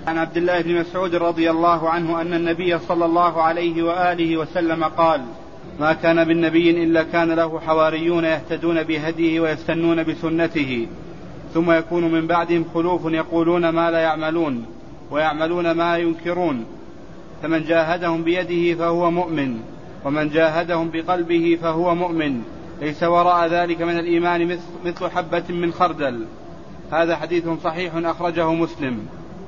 عن عبد الله بن مسعود رضي الله عنه أن النبي صلى الله عليه وآله وسلم قال: ما كان بالنبي إلا كان له حواريون يهتدون بهديه ويستنون بسنته، ثم يكون من بعدهم خلوف يقولون ما لا يعملون ويعملون ما ينكرون، فمن جاهدهم بيده فهو مؤمن، ومن جاهدهم بقلبه فهو مؤمن، ليس وراء ذلك من الإيمان مثل حبة من خردل. هذا حديث صحيح أخرجه مسلم.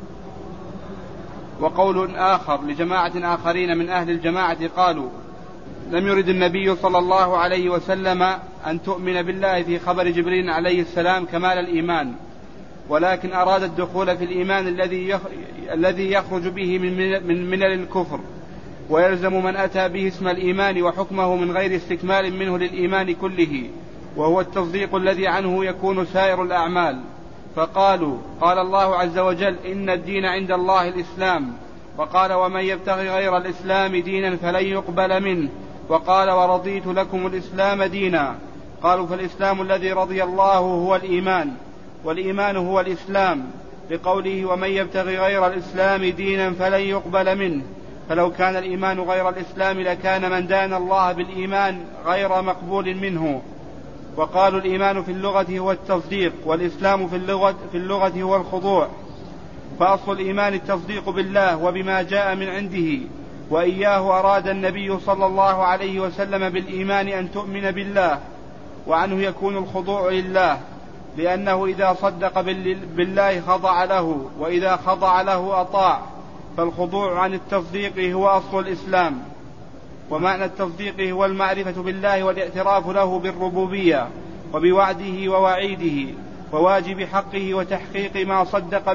وقول آخر لجماعة آخرين من أهل الجماعة قالوا: لم يرد النبي صلى الله عليه وسلم أن تؤمن بالله في خبر جبريل عليه السلام كمال الإيمان، ولكن أراد الدخول في الإيمان الذي يخرج به من ملل الكفر، ويلزم من أتى به اسم الإيمان وحكمه من غير استكمال منه للإيمان كله، وهو التصديق الذي عنه يكون سائر الأعمال. فقالوا: قال الله عز وجل: إن الدين عند الله الإسلام، وقال: ومن يبتغي غير الإسلام دينا فلن يقبل منه، وقال: ورضيت لكم الإسلام دينا. قالوا: فالإسلام الذي رضي الله هو الإيمان، والإيمان هو الإسلام، بقوله: ومن يبتغي غير الإسلام دينا فلن يقبل منه. فلو كان الإيمان غير الإسلام لكان من دان الله بالإيمان غير مقبول منه. وقالوا: الإيمان في اللغة هو التصديق، والإسلام في اللغة هو الخضوع، فأصل الإيمان التصديق بالله وبما جاء من عنده، وإياه أراد النبي صلى الله عليه وسلم بالإيمان أن تؤمن بالله، وعنه يكون الخضوع لله، لأنه إذا صدق بالله خضع له، وإذا خضع له أطاع، فالخضوع عن التصديق هو أصل الإسلام. ومعنى التصديق هو المعرفة بالله والاعتراف له بالربوبية وبوعده ووعيده وواجب حقه وتحقيق ما صدق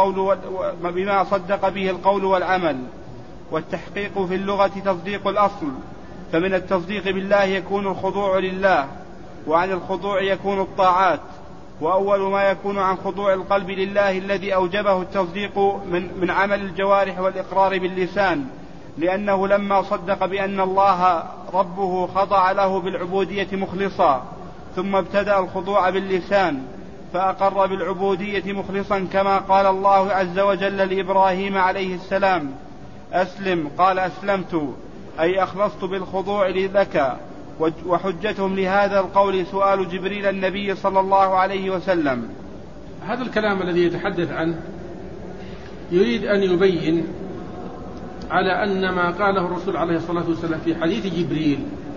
به القول والعمل. والتحقيق في اللغة تصديق الأصل، فمن التصديق بالله يكون الخضوع لله، وعن الخضوع يكون الطاعات. وأول ما يكون عن خضوع القلب لله الذي أوجبه التصديق من عمل الجوارح والإقرار باللسان، لأنه لما صدق بأن الله ربه خضع له بالعبودية مخلصا، ثم ابتدأ الخضوع باللسان فأقر بالعبودية مخلصا، كما قال الله عز وجل لإبراهيم عليه السلام: أسلم، قال أسلمت، أي أخلصت بالخضوع لك. وحجتهم لهذا القول سؤال جبريل النبي صلى الله عليه وسلم. هذا الكلام الذي يتحدث عنه يريد أن يبين على أن ما قاله الرسول عليه الصلاة والسلام في حديث جبريل،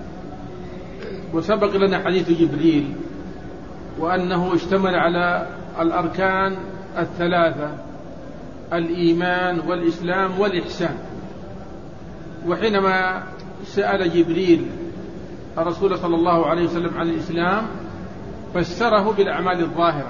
وسبق لنا حديث جبريل، وأنه اشتمل على الأركان الثلاثة: الإيمان والإسلام والإحسان. وحينما سأل جبريل الرسول صلى الله عليه وسلم عن الإسلام فسره بالأعمال الظاهرة: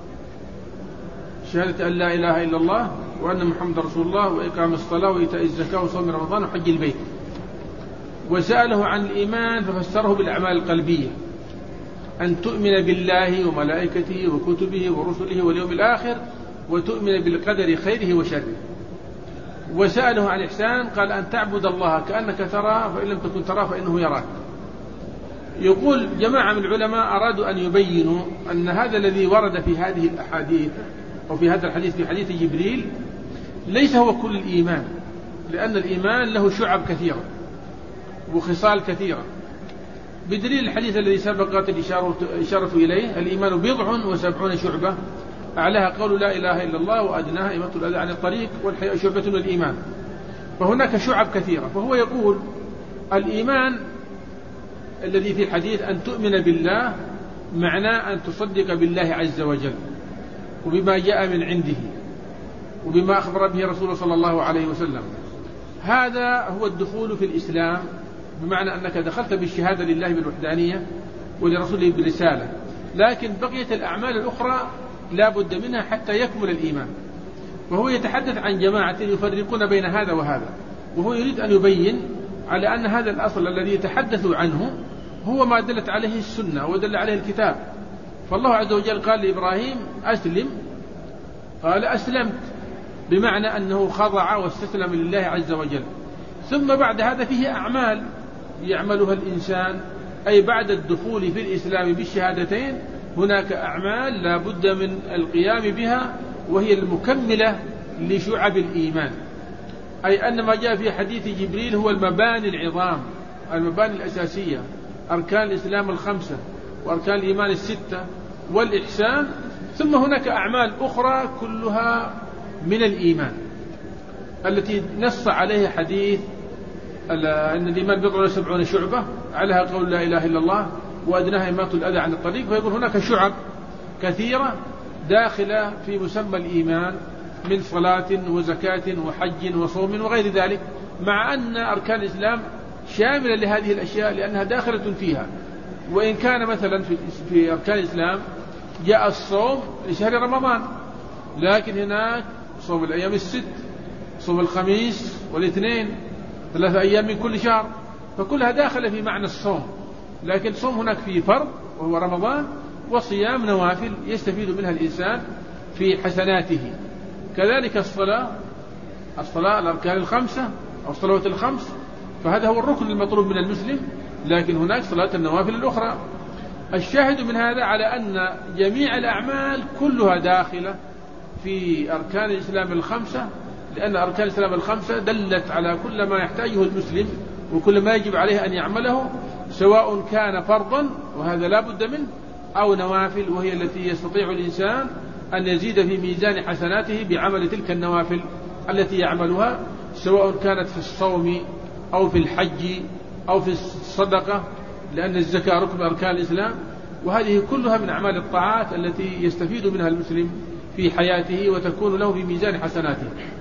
شهادة أن لا إله إلا الله وأن محمد رسول الله وإقام الصلاة وإيتاء الزكاة وصوم رمضان وحج البيت. وسأله عن الإيمان ففسره بالأعمال القلبية: أن تؤمن بالله وملائكته وكتبه ورسله واليوم الآخر، وتؤمن بالقدر خيره وشره. وسأله عن الإحسان قال: أن تعبد الله كأنك تراه، فإن لم تكن تراه فإنه يراك. يقول جماعة من العلماء أرادوا أن يبينوا أن هذا الذي ورد في هذه الأحاديث أو في هذا الحديث في حديث جبريل ليس هو كل الإيمان، لأن الإيمان له شعب كثيرة وخصال كثيرة، بدليل الحديث الذي سبقت الإشارة إليه: الإيمان 70 شعبة، أعلاها قول لا إله إلا الله، وأدناها إماطة الأذى عن الطريق، والحياء شعبة من الإيمان. فهناك شعب كثيرة. فهو يقول الإيمان الذي في الحديث أن تؤمن بالله معناه أن تصدق بالله عز وجل وبما جاء من عنده وبما أخبر به رسوله صلى الله عليه وسلم. هذا هو الدخول في الإسلام، بمعنى أنك دخلت بالشهادة لله بالوحدانية ولرسوله بالرسالة، لكن بقية الأعمال الأخرى لا بد منها حتى يكمل الإيمان. وهو يتحدث عن جماعة يفرقون بين هذا وهذا، وهو يريد أن يبين على أن هذا الأصل الذي يتحدث عنه هو ما دلت عليه السنة ودل عليه الكتاب. فالله عز وجل قال لإبراهيم: أسلم، قال أسلمت، بمعنى أنه خضع واستسلم لله عز وجل. ثم بعد هذا فيه أعمال يعملها الإنسان، أي بعد الدخول في الإسلام بالشهادتين هناك أعمال لا بد من القيام بها، وهي المكملة لشعب الإيمان، أي أن ما جاء في حديث جبريل هو المباني العظام، المباني الأساسية، أركان الإسلام 5 وأركان الإيمان 6 والإحسان، ثم هناك أعمال أخرى كلها من الإيمان التي نص عليها حديث أن الإيمان 70 شعبة، عليها قول لا إله إلا الله وأدناها إماطة الأذى عن الطريق. فيقول هناك شعب كثيرة داخلة في مسمى الإيمان من صلاة وزكاة وحج وصوم وغير ذلك، مع أن أركان الإسلام شاملة لهذه الأشياء لأنها داخلة فيها. وإن كان مثلا في أركان الإسلام جاء الصوم لشهر رمضان، لكن هناك صوم الأيام 6، صوم الخميس والاثنين، 3 أيام من كل شهر، فكلها داخلة في معنى الصوم. لكن صوم هناك فيه فرض وهو رمضان، وصيام نوافل يستفيد منها الإنسان في حسناته. كذلك الصلاة الأركان 5 أو الصلوات 5، فهذا هو الركن المطلوب من المسلم، لكن هناك صلاة النوافل الأخرى. الشاهد من هذا على أن جميع الأعمال كلها داخلة في أركان الإسلام 5، لأن أركان الإسلام 5 دلت على كل ما يحتاجه المسلم وكل ما يجب عليه أن يعمله، سواء كان فرضا وهذا لا بد منه، أو نوافل وهي التي يستطيع الإنسان أن يزيد في ميزان حسناته بعمل تلك النوافل التي يعملها، سواء كانت في الصوم أو في الحج أو في الصدقة، لأن الزكاة ركن أركان الإسلام. وهذه كلها من أعمال الطاعات التي يستفيد منها المسلم في حياته وتكون له في ميزان حسناته.